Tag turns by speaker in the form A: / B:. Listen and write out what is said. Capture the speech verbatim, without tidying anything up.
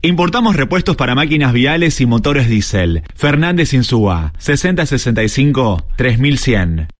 A: Importamos repuestos para máquinas viales y motores diésel. Fernández Insúa, sesenta sesenta y cinco, tres mil cien.